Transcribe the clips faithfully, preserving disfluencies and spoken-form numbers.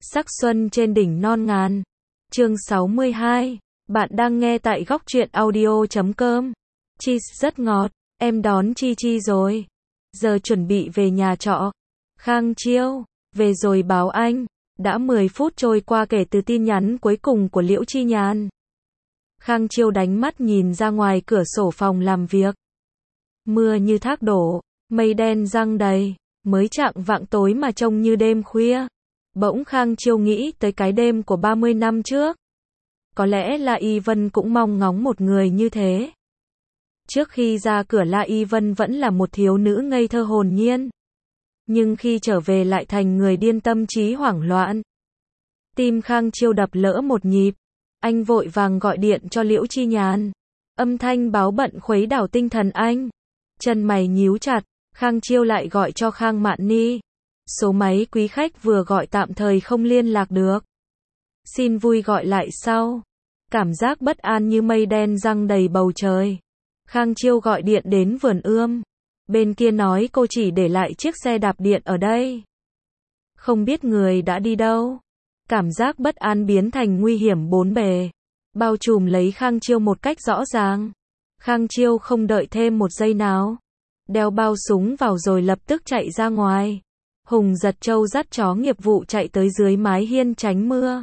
Sắc xuân trên đỉnh non ngàn. Chương sáu mươi hai. Bạn đang nghe tại góc truyện audio chấm com. Cheese rất ngọt, em đón Chi Chi rồi. Giờ chuẩn bị về nhà trọ. Khang Chiêu, về rồi báo anh. Đã mười phút trôi qua kể từ tin nhắn cuối cùng của Liễu Chi Nhàn. Khang Chiêu đánh mắt nhìn ra ngoài cửa sổ phòng làm việc. Mưa như thác đổ, mây đen giăng đầy, mới chạng vạng tối mà trông như đêm khuya. Bỗng Khang Chiêu nghĩ tới cái đêm của ba mươi năm trước. Có lẽ La Y Vân cũng mong ngóng một người như thế. Trước khi ra cửa La Y Vân vẫn là một thiếu nữ ngây thơ hồn nhiên. Nhưng khi trở về lại thành người điên tâm trí hoảng loạn. Tim Khang Chiêu đập lỡ một nhịp. Anh vội vàng gọi điện cho Liễu Chi Nhàn. Âm thanh báo bận khuấy đảo tinh thần anh. Chân mày nhíu chặt, Khang Chiêu lại gọi cho Khang Mạn Ni. Số máy quý khách vừa gọi tạm thời không liên lạc được. Xin vui gọi lại sau. Cảm giác bất an như mây đen giăng đầy bầu trời. Khang Chiêu gọi điện đến vườn ươm. Bên kia nói cô chỉ để lại chiếc xe đạp điện ở đây. Không biết người đã đi đâu. Cảm giác bất an biến thành nguy hiểm bốn bề. Bao trùm lấy Khang Chiêu một cách rõ ràng. Khang Chiêu không đợi thêm một giây nào. Đeo bao súng vào rồi lập tức chạy ra ngoài. Hùng Giật Châu dắt chó nghiệp vụ chạy tới dưới mái hiên tránh mưa.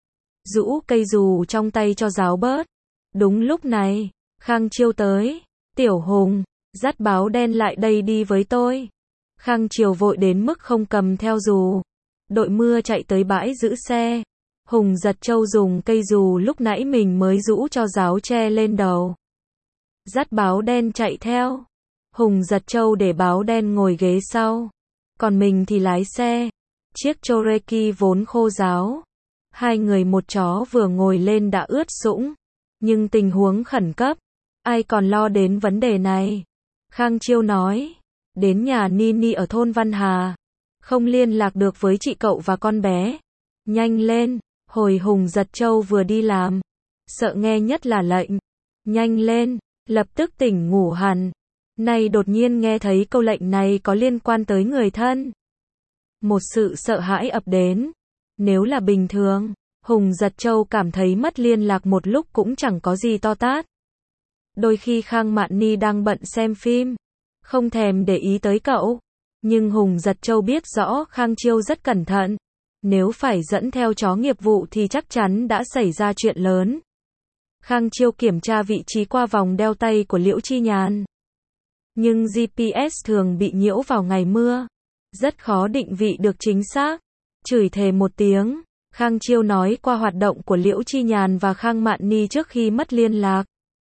Rũ cây dù trong tay cho ráo bớt. Đúng lúc này, Khang Chiêu tới. Tiểu Hùng, dắt báo đen lại đây đi với tôi. Khang Chiêu vội đến mức không cầm theo dù. Đội mưa chạy tới bãi giữ xe. Hùng Giật Châu dùng cây dù lúc nãy mình mới rũ cho ráo che lên đầu. Dắt báo đen chạy theo. Hùng Giật Châu để báo đen ngồi ghế sau. Còn mình thì lái xe. Chiếc Cherokee vốn khô ráo. Hai người một chó vừa ngồi lên đã ướt sũng. Nhưng tình huống khẩn cấp. Ai còn lo đến vấn đề này. Khang Chiêu nói. Đến nhà Nini ở thôn Văn Hà. Không liên lạc được với chị cậu và con bé. Nhanh lên. Hồi Hùng Giật Châu vừa đi làm. Sợ nghe nhất là lệnh. Nhanh lên. Lập tức tỉnh ngủ hẳn. Nay đột nhiên nghe thấy câu lệnh này có liên quan tới người thân. Một sự sợ hãi ập đến. Nếu là bình thường, Hùng Giật Châu cảm thấy mất liên lạc một lúc cũng chẳng có gì to tát. Đôi khi Khang Mạn Ni đang bận xem phim, không thèm để ý tới cậu. Nhưng Hùng Giật Châu biết rõ Khang Chiêu rất cẩn thận. Nếu phải dẫn theo chó nghiệp vụ thì chắc chắn đã xảy ra chuyện lớn. Khang Chiêu kiểm tra vị trí qua vòng đeo tay của Liễu Chi Nhàn. Nhưng giê pê ét thường bị nhiễu vào ngày mưa. Rất khó định vị được chính xác. Chửi thề một tiếng. Khang Chiêu nói qua hoạt động của Liễu Chi Nhàn và Khang Mạn Ni trước khi mất liên lạc.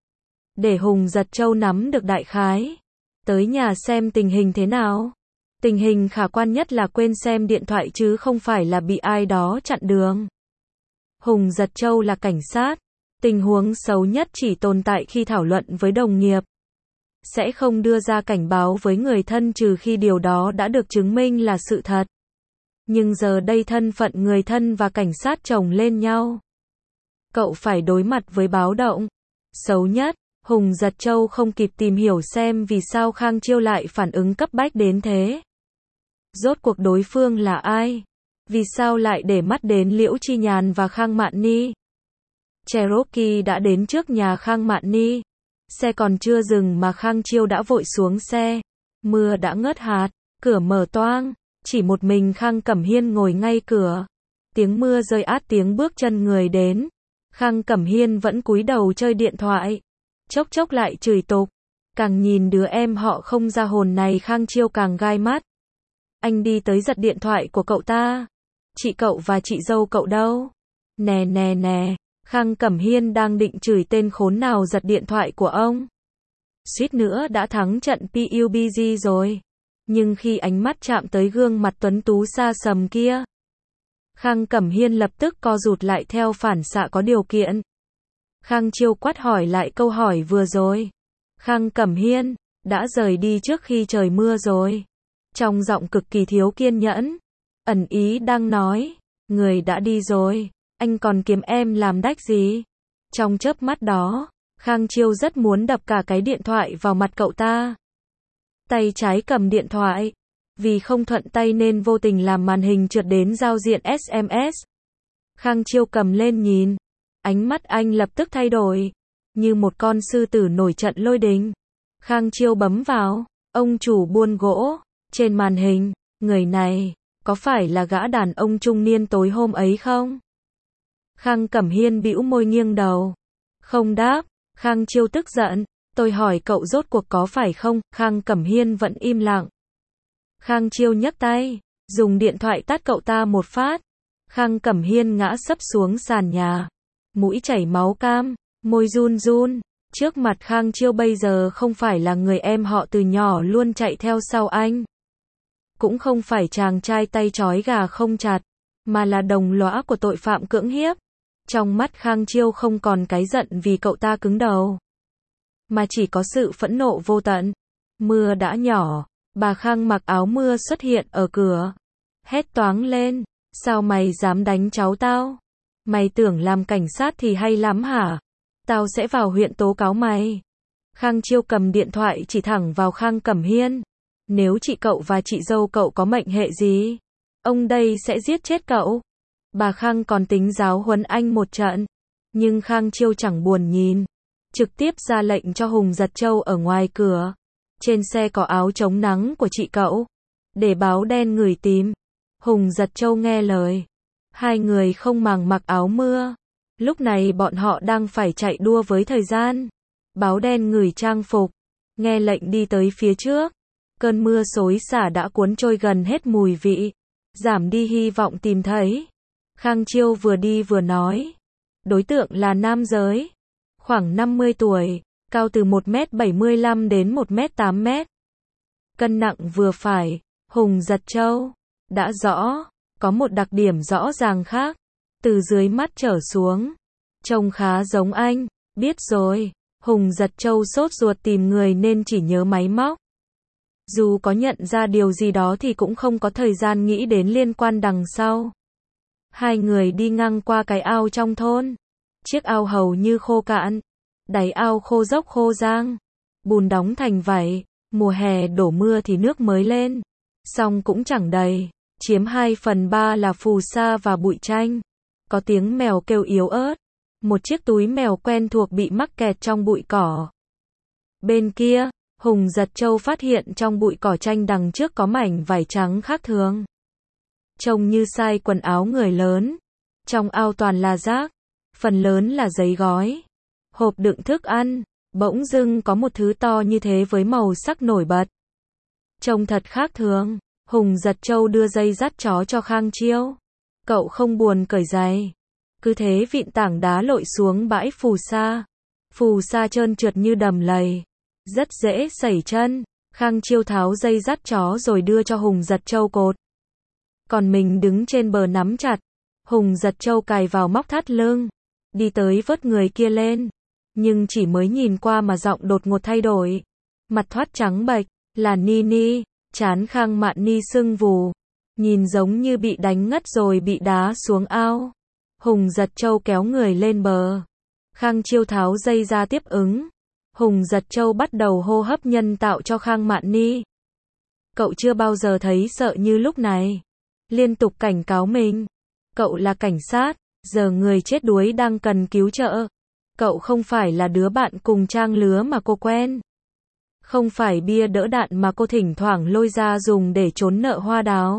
Để Hùng Giật Châu nắm được đại khái. Tới nhà xem tình hình thế nào. Tình hình khả quan nhất là quên xem điện thoại chứ không phải là bị ai đó chặn đường. Hùng Giật Châu là cảnh sát. Tình huống xấu nhất chỉ tồn tại khi thảo luận với đồng nghiệp. Sẽ không đưa ra cảnh báo với người thân trừ khi điều đó đã được chứng minh là sự thật. Nhưng giờ đây thân phận người thân và cảnh sát chồng lên nhau. Cậu phải đối mặt với báo động. Xấu nhất, Hùng Giật Châu không kịp tìm hiểu xem vì sao Khang Chiêu lại phản ứng cấp bách đến thế. Rốt cuộc đối phương là ai? Vì sao lại để mắt đến Liễu Chi Nhàn và Khang Mạn Ni? Cherokee đã đến trước nhà Khang Mạn Ni. Xe còn chưa dừng mà Khang Chiêu đã vội xuống xe. Mưa đã ngớt hạt, cửa mở toang, chỉ một mình Khang Cẩm Hiên ngồi ngay cửa. Tiếng mưa rơi át tiếng bước chân người đến. Khang Cẩm Hiên vẫn cúi đầu chơi điện thoại. Chốc chốc lại chửi tục. Càng nhìn đứa em họ không ra hồn này Khang Chiêu càng gai mắt. Anh đi tới giật điện thoại của cậu ta. Chị cậu và chị dâu cậu đâu? Nè nè nè. Khang Cẩm Hiên đang định chửi tên khốn nào giật điện thoại của ông. Suýt nữa đã thắng trận pê u bê giê rồi. Nhưng khi ánh mắt chạm tới gương mặt tuấn tú xa sầm kia, Khang Cẩm Hiên lập tức co rụt lại theo phản xạ có điều kiện. Khang Chiêu quát hỏi lại câu hỏi vừa rồi. Khang Cẩm Hiên, đã rời đi trước khi trời mưa rồi. Trong giọng cực kỳ thiếu kiên nhẫn. Ẩn ý đang nói, người đã đi rồi. Anh còn kiếm em làm đách gì? Trong chớp mắt đó, Khang Chiêu rất muốn đập cả cái điện thoại vào mặt cậu ta. Tay trái cầm điện thoại, vì không thuận tay nên vô tình làm màn hình trượt đến giao diện ét em ét. Khang Chiêu cầm lên nhìn, ánh mắt anh lập tức thay đổi, như một con sư tử nổi trận lôi đình. Khang Chiêu bấm vào, ông chủ buôn gỗ, trên màn hình, người này, có phải là gã đàn ông trung niên tối hôm ấy không? Khang Cẩm Hiên bĩu môi nghiêng đầu, không đáp. Khang Chiêu tức giận, tôi hỏi cậu rốt cuộc có phải không? Khang Cẩm Hiên vẫn im lặng. Khang Chiêu nhấc tay, dùng điện thoại tát cậu ta một phát. Khang Cẩm Hiên ngã sấp xuống sàn nhà, mũi chảy máu cam, môi run run. Trước mặt Khang Chiêu bây giờ không phải là người em họ từ nhỏ luôn chạy theo sau anh, cũng không phải chàng trai tay trói gà không chặt, mà là đồng lõa của tội phạm cưỡng hiếp. Trong mắt Khang Chiêu không còn cái giận vì cậu ta cứng đầu, mà chỉ có sự phẫn nộ vô tận. Mưa đã nhỏ, bà Khang mặc áo mưa xuất hiện ở cửa, hét toáng lên, sao mày dám đánh cháu tao? Mày tưởng làm cảnh sát thì hay lắm hả? Tao sẽ vào huyện tố cáo mày. Khang Chiêu cầm điện thoại chỉ thẳng vào Khang Cẩm Hiên. Nếu chị cậu và chị dâu cậu có mệnh hệ gì, ông đây sẽ giết chết cậu. Bà Khang còn tính giáo huấn anh một trận, nhưng Khang Chiêu chẳng buồn nhìn, trực tiếp ra lệnh cho Hùng Giật Châu ở ngoài cửa. Trên xe có áo chống nắng của chị cậu, để báo đen người tìm. Hùng Giật Châu nghe lời. Hai người không màng mặc áo mưa. Lúc này bọn họ đang phải chạy đua với thời gian. Báo đen ngửi trang phục, nghe lệnh đi tới phía trước. Cơn mưa xối xả đã cuốn trôi gần hết mùi vị, giảm đi hy vọng tìm thấy. Khang Chiêu vừa đi vừa nói. Đối tượng là nam giới, khoảng năm mươi tuổi, cao từ một mét bảy mươi lăm đến một mét tám mét. Cân nặng vừa phải. Hùng Giật Châu, đã rõ, có một đặc điểm rõ ràng khác. Từ dưới mắt trở xuống, trông khá giống anh. Biết rồi. Hùng Giật Châu sốt ruột tìm người nên chỉ nhớ máy móc. Dù có nhận ra điều gì đó thì cũng không có thời gian nghĩ đến liên quan đằng sau. Hai người đi ngang qua cái ao trong thôn. Chiếc ao hầu như khô cạn, đáy ao khô dốc khô giang, bùn đóng thành vảy. Mùa hè đổ mưa thì nước mới lên, song cũng chẳng đầy, chiếm hai phần ba là phù sa và bụi tranh. Có tiếng mèo kêu yếu ớt, một chiếc túi mèo quen thuộc bị mắc kẹt trong bụi cỏ. Bên kia, Hùng Giật Châu phát hiện trong bụi cỏ tranh đằng trước có mảnh vải trắng khác thường, trông như size quần áo người lớn. Trong ao toàn là rác, phần lớn là giấy gói, hộp đựng thức ăn. Bỗng dưng có một thứ to như thế với màu sắc nổi bật, trông thật khác thường. Hùng Giật Châu đưa dây dắt chó cho Khang Chiêu. Cậu không buồn cởi giày, cứ thế vịn tảng đá lội xuống bãi phù sa. Phù sa trơn trượt như đầm lầy, rất dễ sẩy chân. Khang Chiêu tháo dây dắt chó rồi đưa cho Hùng Giật Châu cột, còn mình đứng trên bờ nắm chặt. Hùng Giật Châu cài vào móc thắt lưng, đi tới vớt người kia lên. Nhưng chỉ mới nhìn qua mà giọng đột ngột thay đổi, mặt thoát trắng bệch. Là Nini. Trán Khang Mạn Ni sưng vù, nhìn giống như bị đánh ngất rồi bị đá xuống ao. Hùng Giật Châu kéo người lên bờ. Khang Chiêu tháo dây ra tiếp ứng. Hùng Giật Châu bắt đầu hô hấp nhân tạo cho Khang Mạn Ni. Cậu chưa bao giờ thấy sợ như lúc này, liên tục cảnh cáo mình. Cậu là cảnh sát, giờ người chết đuối đang cần cứu trợ. Cậu không phải là đứa bạn cùng trang lứa mà cô quen, không phải bia đỡ đạn mà cô thỉnh thoảng lôi ra dùng để trốn nợ hoa đào,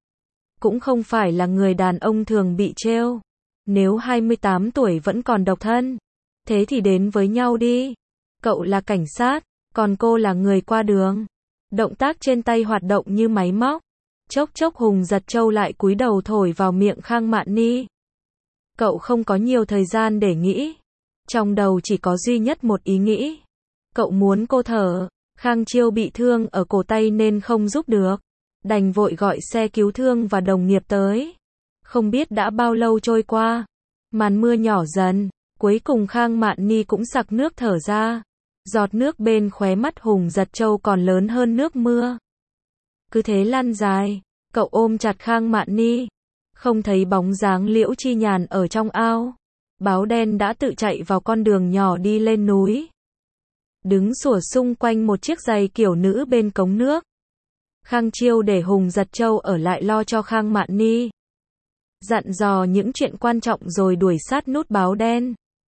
cũng không phải là người đàn ông thường bị trêu. Nếu hai mươi tám tuổi vẫn còn độc thân, thế thì đến với nhau đi. Cậu là cảnh sát, còn cô là người qua đường. Động tác trên tay hoạt động như máy móc. Chốc chốc Hùng Giật Châu lại cúi đầu thổi vào miệng Khang Mạn Ni. Cậu không có nhiều thời gian để nghĩ, trong đầu chỉ có duy nhất một ý nghĩ. Cậu muốn cô thở. Khang Chiêu bị thương ở cổ tay nên không giúp được, đành vội gọi xe cứu thương và đồng nghiệp tới. Không biết đã bao lâu trôi qua, màn mưa nhỏ dần, cuối cùng Khang Mạn Ni cũng sặc nước thở ra. Giọt nước bên khóe mắt Hùng Giật Châu còn lớn hơn nước mưa. Cứ thế lăn dài, cậu ôm chặt Khang Mạn Ni, không thấy bóng dáng Liễu Chi Nhàn ở trong ao. Báo đen đã tự chạy vào con đường nhỏ đi lên núi, đứng sủa xung quanh một chiếc giày kiểu nữ bên cống nước. Khang Chiêu để Hùng Giật Châu ở lại lo cho Khang Mạn Ni. Dặn dò những chuyện quan trọng rồi đuổi sát nút báo đen.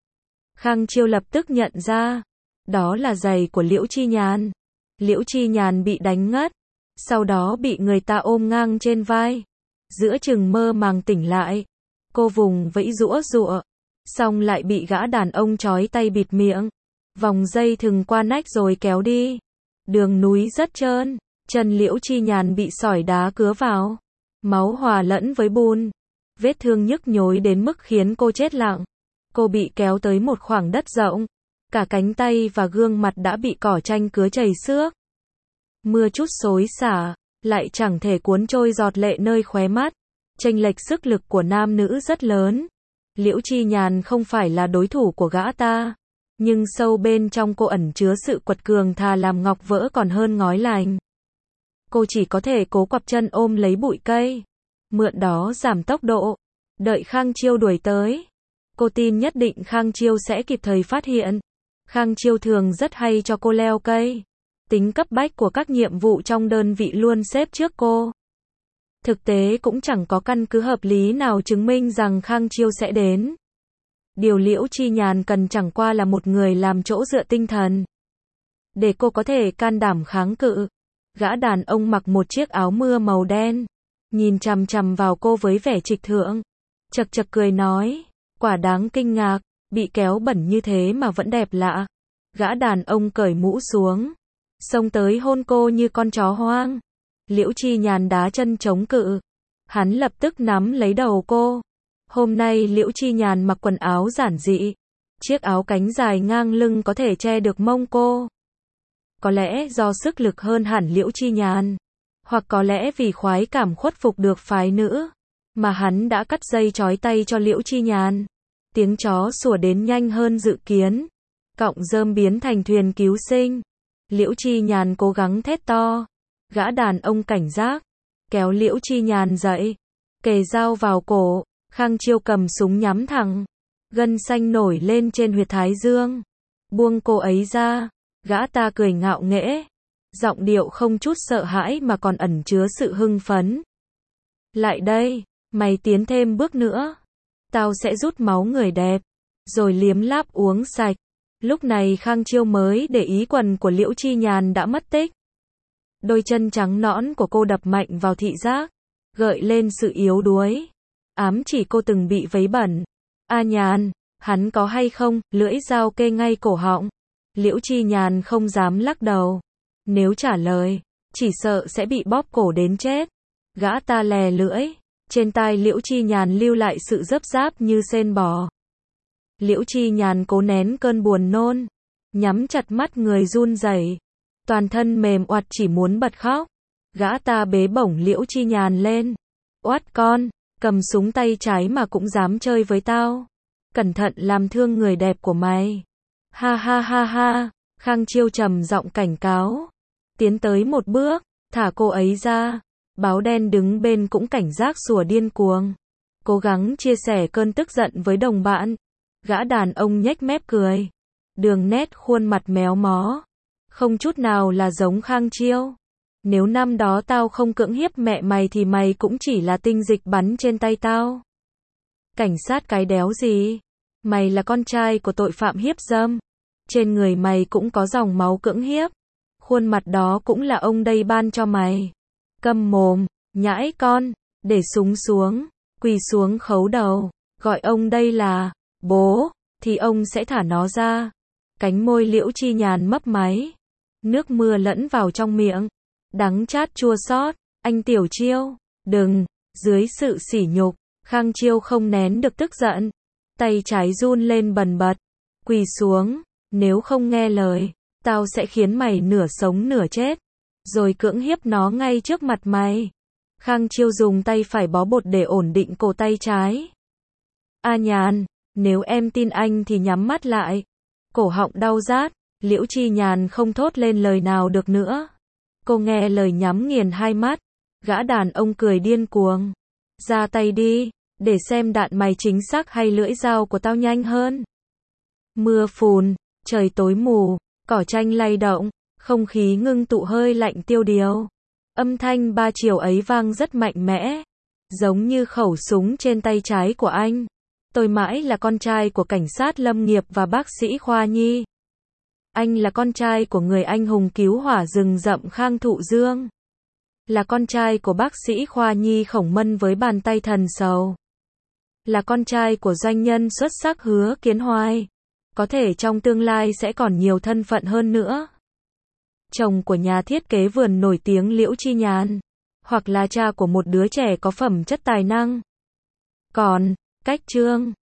Khang Chiêu lập tức nhận ra, đó là giày của Liễu Chi Nhàn. Liễu Chi Nhàn bị đánh ngất, sau đó bị người ta ôm ngang trên vai. Giữa chừng mơ màng tỉnh lại, cô vùng vẫy giũa giụa, xong lại bị gã đàn ông trói tay bịt miệng, vòng dây thừng qua nách rồi kéo đi. Đường núi rất trơn, chân Liễu Chi Nhàn bị sỏi đá cứa vào, máu hòa lẫn với bùn, vết thương nhức nhối đến mức khiến cô chết lặng. Cô bị kéo tới một khoảng đất rộng, cả cánh tay và gương mặt đã bị cỏ tranh cứa chảy xước. Mưa chút xối xả, lại chẳng thể cuốn trôi giọt lệ nơi khóe mắt. Chênh lệch sức lực của nam nữ rất lớn. Liễu Chi Nhàn không phải là đối thủ của gã ta, nhưng sâu bên trong cô ẩn chứa sự quật cường thà làm ngọc vỡ còn hơn ngói lành. Cô chỉ có thể cố quặp chân ôm lấy bụi cây, mượn đó giảm tốc độ, đợi Khang Chiêu đuổi tới. Cô tin nhất định Khang Chiêu sẽ kịp thời phát hiện. Khang Chiêu thường rất hay cho cô leo cây. Tính cấp bách của các nhiệm vụ trong đơn vị luôn xếp trước cô. Thực tế cũng chẳng có căn cứ hợp lý nào chứng minh rằng Khang Chiêu sẽ đến. Điều Liễu Chi Nhàn cần chẳng qua là một người làm chỗ dựa tinh thần, để cô có thể can đảm kháng cự. Gã đàn ông mặc một chiếc áo mưa màu đen, nhìn chằm chằm vào cô với vẻ trịch thượng, chật chật cười nói, quả đáng kinh ngạc, bị kéo bẩn như thế mà vẫn đẹp lạ. Gã đàn ông cởi mũ xuống, xông tới hôn cô như con chó hoang. Liễu Chi Nhàn đá chân chống cự, hắn lập tức nắm lấy đầu cô. Hôm nay Liễu Chi Nhàn mặc quần áo giản dị, chiếc áo cánh dài ngang lưng có thể che được mông cô. Có lẽ do sức lực hơn hẳn Liễu Chi Nhàn, hoặc có lẽ vì khoái cảm khuất phục được phái nữ, mà hắn đã cắt dây trói tay cho Liễu Chi Nhàn. Tiếng chó sủa đến nhanh hơn dự kiến, cọng rơm biến thành thuyền cứu sinh. Liễu Chi Nhàn cố gắng thét to. Gã đàn ông cảnh giác, kéo Liễu Chi Nhàn dậy, kề dao vào cổ. Khang Chiêu cầm súng nhắm thẳng, gân xanh nổi lên trên huyệt thái dương. Buông cô ấy ra. Gã ta cười ngạo nghễ, giọng điệu không chút sợ hãi mà còn ẩn chứa sự hưng phấn. Lại đây, mày tiến thêm bước nữa, tao sẽ rút máu người đẹp, rồi liếm láp uống sạch. Lúc này Khang Chiêu mới để ý quần của Liễu Chi Nhàn đã mất tích. Đôi chân trắng nõn của cô đập mạnh vào thị giác, gợi lên sự yếu đuối, ám chỉ cô từng bị vấy bẩn. A Nhàn, hắn có hay không? Lưỡi dao kê ngay cổ họng. Liễu Chi Nhàn không dám lắc đầu. Nếu trả lời, chỉ sợ sẽ bị bóp cổ đến chết. Gã ta lè lưỡi, trên tai Liễu Chi Nhàn lưu lại sự rớp ráp như sên bò. Liễu Chi Nhàn cố nén cơn buồn nôn, nhắm chặt mắt người run rẩy, toàn thân mềm oặt chỉ muốn bật khóc. Gã ta bế bổng Liễu Chi Nhàn lên. Oát con, cầm súng tay trái mà cũng dám chơi với tao. Cẩn thận làm thương người đẹp của mày. Ha ha ha ha, Khang Chiêu trầm giọng cảnh cáo. Tiến tới một bước, thả cô ấy ra. Báo đen đứng bên cũng cảnh giác sủa điên cuồng, cố gắng chia sẻ cơn tức giận với đồng bạn. Gã đàn ông nhếch mép cười, đường nét khuôn mặt méo mó, không chút nào là giống Khang Chiêu. Nếu năm đó tao không cưỡng hiếp mẹ mày thì mày cũng chỉ là tinh dịch bắn trên tay tao. Cảnh sát cái đéo gì? Mày là con trai của tội phạm hiếp dâm. Trên người mày cũng có dòng máu cưỡng hiếp. Khuôn mặt đó cũng là ông đây ban cho mày. Câm mồm, nhãi con, để súng xuống, quỳ xuống khấu đầu, gọi ông đây là bố, thì ông sẽ thả nó ra. Cánh môi Liễu Chi Nhàn mấp máy, nước mưa lẫn vào trong miệng, đắng chát chua xót. Anh Tiểu Chiêu, đừng. Dưới sự sỉ nhục, Khang Chiêu không nén được tức giận, tay trái run lên bần bật, quỳ xuống, nếu không nghe lời, tao sẽ khiến mày nửa sống nửa chết, rồi cưỡng hiếp nó ngay trước mặt mày. Khang Chiêu dùng tay phải bó bột để ổn định cổ tay trái. A Nhàn, nếu em tin anh thì nhắm mắt lại. Cổ họng đau rát, Liễu Chi Nhàn không thốt lên lời nào được nữa. Cô nghe lời nhắm nghiền hai mắt. Gã đàn ông cười điên cuồng. Ra tay đi, để xem đạn mày chính xác hay lưỡi dao của tao nhanh hơn. Mưa phùn, trời tối mù, cỏ tranh lay động, không khí ngưng tụ hơi lạnh tiêu điều. Âm thanh ba chiều ấy vang rất mạnh mẽ, giống như khẩu súng trên tay trái của anh. Tôi mãi là con trai của cảnh sát lâm nghiệp và bác sĩ khoa nhi. Anh là con trai của người anh hùng cứu hỏa rừng rậm Khang Thụ Dương. Là con trai của bác sĩ khoa nhi Khổng Mân với bàn tay thần sầu. Là con trai của doanh nhân xuất sắc Hứa Kiến Hoài. Có thể trong tương lai sẽ còn nhiều thân phận hơn nữa. Chồng của nhà thiết kế vườn nổi tiếng Liễu Chi Nhàn. Hoặc là cha của một đứa trẻ có phẩm chất tài năng. Còn, cách Trương